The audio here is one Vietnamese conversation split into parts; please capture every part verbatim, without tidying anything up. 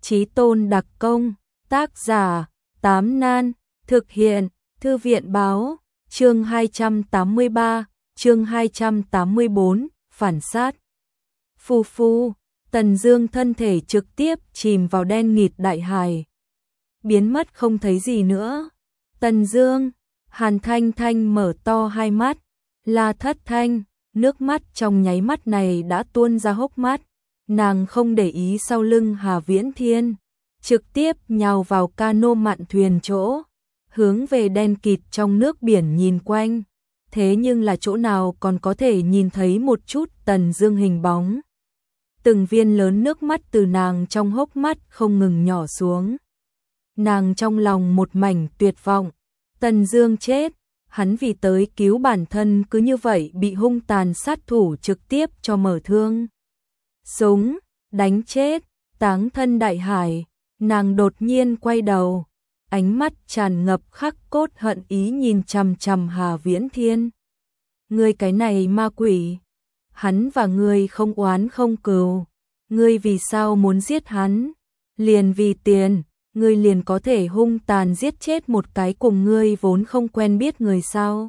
Chí tôn đặc công, tác giả, Tám Nan, thực hiện, Thư viện báo, chương hai trăm tám mươi ba, chương hai trăm tám mươi bốn, phản sát. Phù phu, Tần Dương thân thể trực tiếp chìm vào đen nghịt đại hải. Biến mất không thấy gì nữa. Tần Dương, Hàn Thanh Thanh mở to hai mắt, La Thất Thanh, nước mắt trong nháy mắt này đã tuôn ra hốc mắt. Nàng không để ý sau lưng Hà Viễn Thiên, trực tiếp nhào vào cano mạn thuyền chỗ, hướng về đen kịt trong nước biển nhìn quanh. Thế nhưng là chỗ nào còn có thể nhìn thấy một chút Tần Dương hình bóng. Từng viên lớn nước mắt từ nàng trong hốc mắt không ngừng nhỏ xuống. Nàng trong lòng một mảnh tuyệt vọng. Tần Dương chết, hắn vì tới cứu bản thân cứ như vậy bị hung tàn sát thủ trực tiếp cho mở thương. Súng, đánh chết, táng thân đại hải. Nàng đột nhiên quay đầu, ánh mắt tràn ngập khắc cốt hận ý nhìn chằm chằm Hà Viễn Thiên. Ngươi cái này ma quỷ, hắn và ngươi không oán không cừu, ngươi vì sao muốn giết hắn? Liền vì tiền, ngươi liền có thể hung tàn giết chết một cái cùng ngươi vốn không quen biết người sao?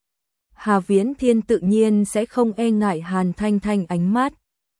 Hà Viễn Thiên tự nhiên sẽ không e ngại Hàn Thanh Thanh ánh mắt.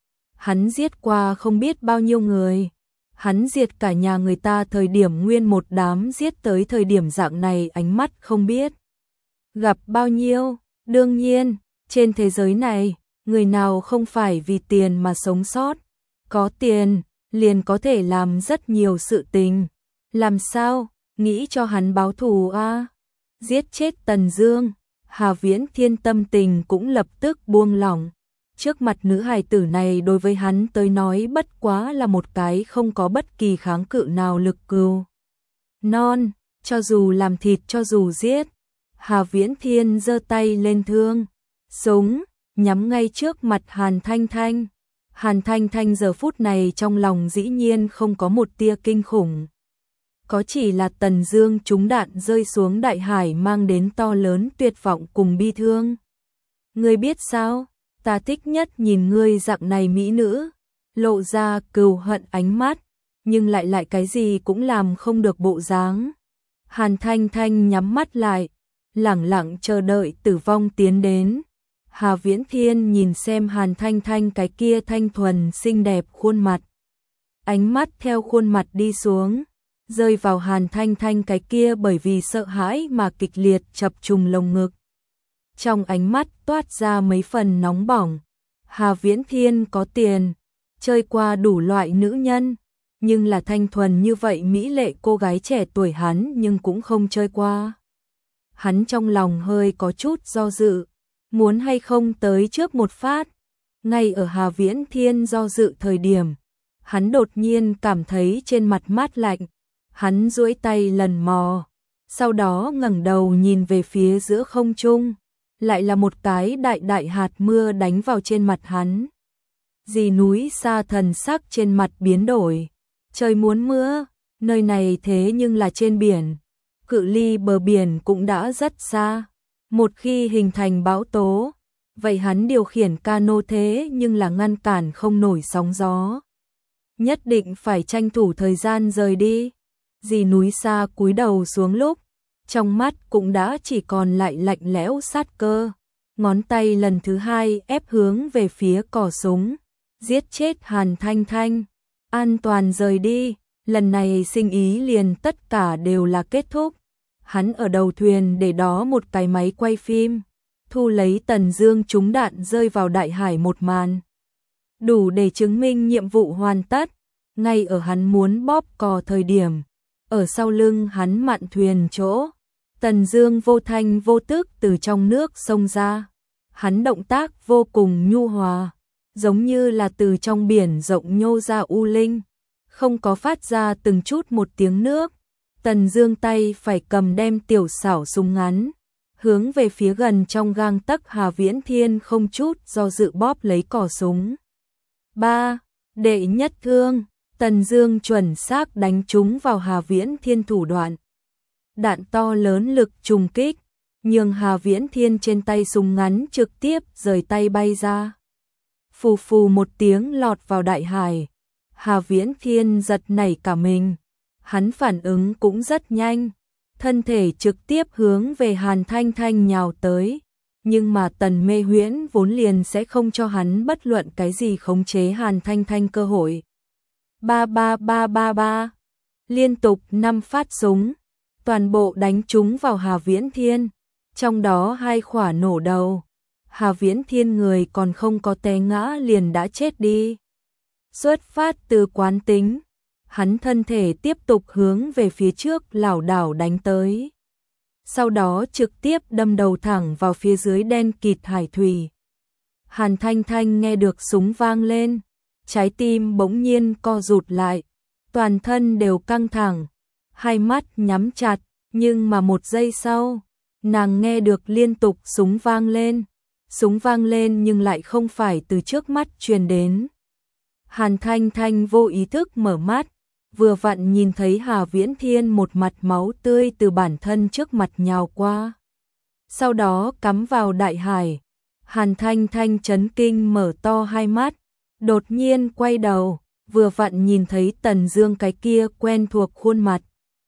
Hắn giết qua không biết bao nhiêu người. Hắn diệt cả nhà người ta thời điểm nguyên một đám giết tới thời điểm dạng này ánh mắt không biết gặp bao nhiêu. Đương nhiên, trên thế giới này, người nào không phải vì tiền mà sống sót. Có tiền, liền có thể làm rất nhiều sự tình. Làm sao, nghĩ cho hắn báo thù a? À? Giết chết Tần Dương, Hà Viễn Thiên tâm tình cũng lập tức buông lỏng. Trước mặt nữ hài tử này đối với hắn tới nói bất quá là một cái không có bất kỳ kháng cự nào lực cừu non, cho dù làm thịt cho dù giết. Hà Viễn Thiên giơ tay lên thương, súng, nhắm ngay trước mặt Hàn Thanh Thanh. Hàn Thanh Thanh giờ phút này trong lòng dĩ nhiên không có một tia kinh khủng. Có chỉ là Tần Dương trúng đạn rơi xuống đại hải mang đến to lớn tuyệt vọng cùng bi thương. Ngươi biết sao? Ta thích nhất nhìn ngươi dạng này mỹ nữ, lộ ra cừu hận ánh mắt, nhưng lại lại cái gì cũng làm không được bộ dáng. Hàn Thanh Thanh nhắm mắt lại, lẳng lặng chờ đợi tử vong tiến đến. Hà Viễn Thiên nhìn xem Hàn Thanh Thanh cái kia thanh thuần xinh đẹp khuôn mặt. Ánh mắt theo khuôn mặt đi xuống, rơi vào Hàn Thanh Thanh cái kia bởi vì sợ hãi mà kịch liệt chập trùng lồng ngực. Trong ánh mắt toát ra mấy phần nóng bỏng. Hà Viễn Thiên có tiền, chơi qua đủ loại nữ nhân, nhưng là thanh thuần như vậy mỹ lệ cô gái trẻ tuổi hắn nhưng cũng không chơi qua. Hắn trong lòng hơi có chút do dự, muốn hay không tới trước một phát. Ngay ở Hà Viễn Thiên do dự thời điểm, hắn đột nhiên cảm thấy trên mặt mát lạnh. Hắn duỗi tay lần mò, sau đó ngẩng đầu nhìn về phía giữa không trung. Lại là một cái đại đại hạt mưa đánh vào trên mặt hắn. Dì núi xa thần sắc trên mặt biến đổi. Trời muốn mưa, nơi này thế nhưng là trên biển. Cự ly bờ biển cũng đã rất xa. Một khi hình thành bão tố, vậy hắn điều khiển cano thế nhưng là ngăn cản không nổi sóng gió. Nhất định phải tranh thủ thời gian rời đi. Dì núi xa cúi đầu xuống lúc, trong mắt cũng đã chỉ còn lại lạnh lẽo sát cơ. Ngón tay lần thứ hai ép hướng về phía cò súng. Giết chết Hàn Thanh Thanh. An toàn rời đi. Lần này sinh ý liền tất cả đều là kết thúc. Hắn ở đầu thuyền để đó một cái máy quay phim. Thu lấy Tần Dương trúng đạn rơi vào đại hải một màn. Đủ để chứng minh nhiệm vụ hoàn tất. Ngay ở hắn muốn bóp cò thời điểm. Ở sau lưng hắn mạn thuyền chỗ. Tần Dương vô thanh vô tức từ trong nước xông ra. Hắn động tác vô cùng nhu hòa, giống như là từ trong biển rộng nhô ra u linh, không có phát ra từng chút một tiếng nước. Tần Dương tay phải cầm đem tiểu xảo súng ngắn, hướng về phía gần trong gang tấc Hà Viễn Thiên không chút do dự bóp lấy cò súng. ba. Đệ nhất thương, Tần Dương chuẩn xác đánh trúng vào Hà Viễn Thiên thủ đoạn. Đạn to lớn lực trùng kích, nhường Hà Viễn Thiên trên tay súng ngắn trực tiếp rời tay bay ra. Phù phù một tiếng lọt vào đại hải. Hà Viễn Thiên giật nảy cả mình. Hắn phản ứng cũng rất nhanh, thân thể trực tiếp hướng về Hàn Thanh Thanh nhào tới. Nhưng mà Tần Mê Huyễn vốn liền sẽ không cho hắn bất luận cái gì khống chế Hàn Thanh Thanh cơ hội. Ba ba ba ba ba, liên tục năm phát súng, toàn bộ đánh trúng vào Hà Viễn Thiên, trong đó hai quả nổ đầu. Hà Viễn Thiên người còn không có té ngã liền đã chết đi. Xuất phát từ quán tính, hắn thân thể tiếp tục hướng về phía trước lảo đảo đánh tới. Sau đó trực tiếp đâm đầu thẳng vào phía dưới đen kịt hải thủy. Hàn Thanh Thanh nghe được súng vang lên, trái tim bỗng nhiên co rụt lại, toàn thân đều căng thẳng, hai mắt nhắm chặt, nhưng mà một giây sau, nàng nghe được liên tục súng vang lên, súng vang lên nhưng lại không phải từ trước mắt truyền đến. Hàn Thanh Thanh vô ý thức mở mắt, vừa vặn nhìn thấy Hà Viễn Thiên một mặt máu tươi từ bản thân trước mặt nhào qua. Sau đó cắm vào đại hải. Hàn Thanh Thanh chấn kinh mở to hai mắt, đột nhiên quay đầu, vừa vặn nhìn thấy Tần Dương cái kia quen thuộc khuôn mặt.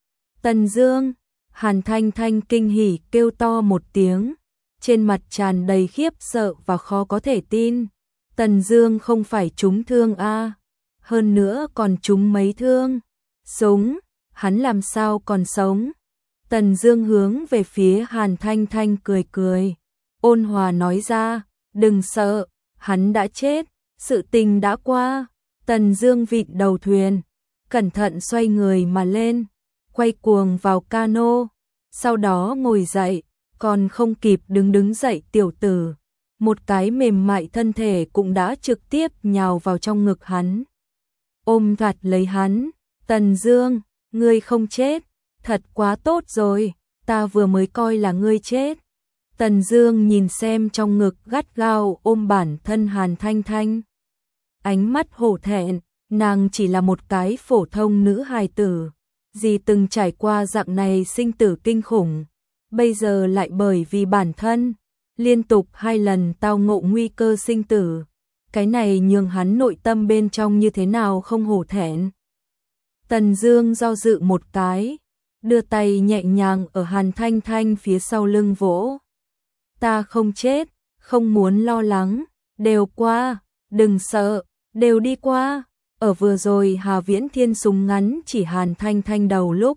Tần Dương, Hàn Thanh Thanh kinh hỉ kêu to một tiếng, trên mặt tràn đầy khiếp sợ và khó có thể tin. Tần Dương không phải trúng thương a? À? Hơn nữa còn trúng mấy thương? Súng, hắn làm sao còn sống? Tần Dương hướng về phía Hàn Thanh Thanh cười cười, ôn hòa nói ra, đừng sợ, hắn đã chết, sự tình đã qua. Tần Dương vịn đầu thuyền, cẩn thận xoay người mà lên, quay cuồng vào cano, sau đó ngồi dậy, còn không kịp đứng đứng dậy tiểu tử, một cái mềm mại thân thể cũng đã trực tiếp nhào vào trong ngực hắn. Ôm chặt lấy hắn, Tần Dương, ngươi không chết, thật quá tốt rồi, ta vừa mới coi là ngươi chết. Tần Dương nhìn xem trong ngực gắt gao ôm bản thân Hàn Thanh Thanh. Ánh mắt hổ thẹn, nàng chỉ là một cái phổ thông nữ hài tử, gì từng trải qua dạng này sinh tử kinh khủng, bây giờ lại bởi vì bản thân liên tục hai lần tao ngộ nguy cơ sinh tử, cái này nhường hắn nội tâm bên trong như thế nào không hổ thẹn. Tần Dương do dự một cái, đưa tay nhẹ nhàng ở Hàn Thanh Thanh phía sau lưng vỗ. Ta không chết, không muốn lo lắng, đều qua, đừng sợ, đều đi qua. Ở vừa rồi Hà Viễn Thiên súng ngắn chỉ Hàn Thanh Thanh đầu lúc,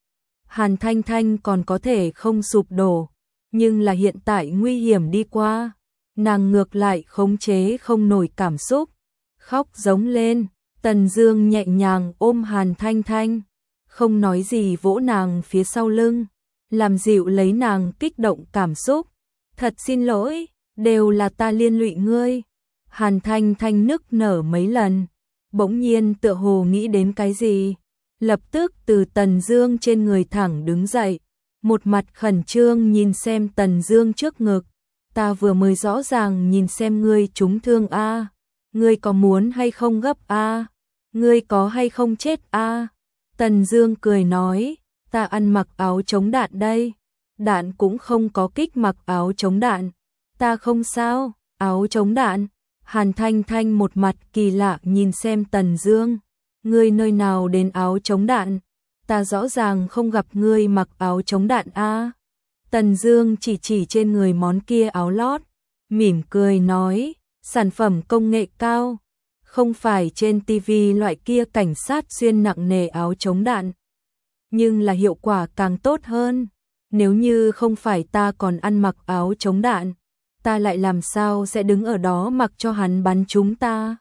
Hàn Thanh Thanh còn có thể không sụp đổ, nhưng là hiện tại nguy hiểm đi qua, nàng ngược lại khống chế không nổi cảm xúc, khóc giống lên. Tần Dương nhẹ nhàng ôm Hàn Thanh Thanh, không nói gì vỗ nàng phía sau lưng, làm dịu lấy nàng kích động cảm xúc. Thật xin lỗi, đều là ta liên lụy ngươi. Hàn Thanh Thanh nức nở mấy lần, bỗng nhiên tựa hồ nghĩ đến cái gì, lập tức từ Tần Dương trên người thẳng đứng dậy, một mặt khẩn trương nhìn xem Tần Dương trước ngực. Ta vừa mới rõ ràng nhìn xem ngươi trúng thương a, ngươi có muốn hay không gấp a, ngươi có hay không chết a? Tần Dương cười nói, ta ăn mặc áo chống đạn đây, đạn cũng không có kích mặc áo chống đạn, ta không sao. Áo chống đạn? Hàn Thanh Thanh một mặt kỳ lạ nhìn xem Tần Dương, ngươi nơi nào đến áo chống đạn, ta rõ ràng không gặp ngươi mặc áo chống đạn a. Tần Dương chỉ chỉ trên người món kia áo lót, mỉm cười nói, sản phẩm công nghệ cao, không phải trên tivi loại kia cảnh sát xuyên nặng nề áo chống đạn, nhưng là hiệu quả càng tốt hơn. Nếu như không phải ta còn ăn mặc áo chống đạn, ta lại làm sao sẽ đứng ở đó mặc cho hắn bắn chúng ta.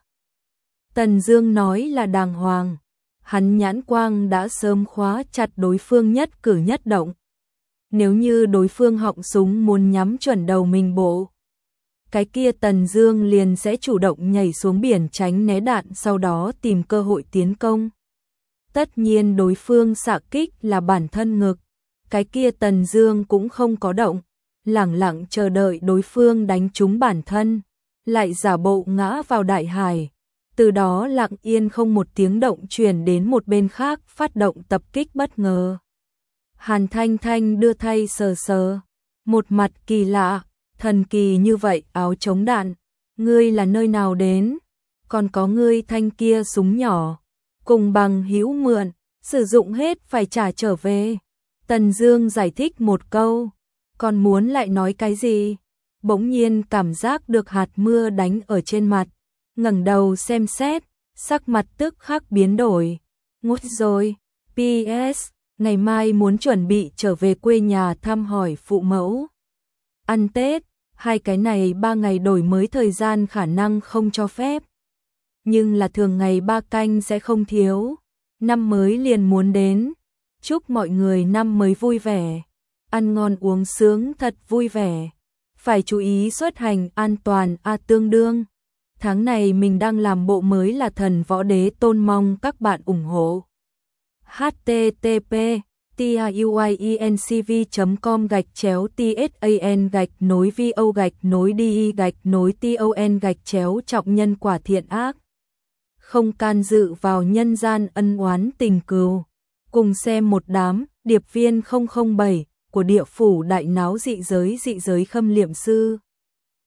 Tần Dương nói là đàng hoàng, hắn nhãn quang đã sớm khóa chặt đối phương nhất cử nhất động. Nếu như đối phương họng súng muốn nhắm chuẩn đầu mình bộ, cái kia Tần Dương liền sẽ chủ động nhảy xuống biển tránh né đạn, sau đó tìm cơ hội tiến công. Tất nhiên đối phương xạ kích là bản thân ngực, cái kia Tần Dương cũng không có động, lẳng lặng chờ đợi đối phương đánh trúng bản thân, lại giả bộ ngã vào đại hải, từ đó lặng yên không một tiếng động chuyển đến một bên khác phát động tập kích bất ngờ. Hàn Thanh Thanh đưa tay sờ sờ, một mặt kỳ lạ, thần kỳ như vậy áo chống đạn, ngươi là nơi nào đến? Còn có ngươi thanh kia súng nhỏ, cùng bằng hữu mượn, sử dụng hết phải trả trở về. Tần Dương giải thích một câu, còn muốn lại nói cái gì? Bỗng nhiên cảm giác được hạt mưa đánh ở trên mặt, ngẩng đầu xem xét, sắc mặt tức khắc biến đổi. Ngút rồi, pê ét, ngày mai muốn chuẩn bị trở về quê nhà thăm hỏi phụ mẫu. Ăn Tết, hai cái này ba ngày đổi mới thời gian khả năng không cho phép. Nhưng là thường ngày ba canh sẽ không thiếu. Năm mới liền muốn đến. Chúc mọi người năm mới vui vẻ. Ăn ngon uống sướng thật vui vẻ. Phải chú ý xuất hành an toàn a à, tương đương. Tháng này mình đang làm bộ mới là Thần Võ Đế Tôn, mong các bạn ủng hộ. h t t p tiuyencv chấm com gạch chéo tsan gạch nối vo gạch nối đi gạch nối ton gạch chéo trọng nhân quả thiện ác. Không can dự vào nhân gian ân oán tình cừu. Cùng xem một đám điệp viên không không bảy của địa phủ đại náo dị giới dị giới Khâm Liệm Sư.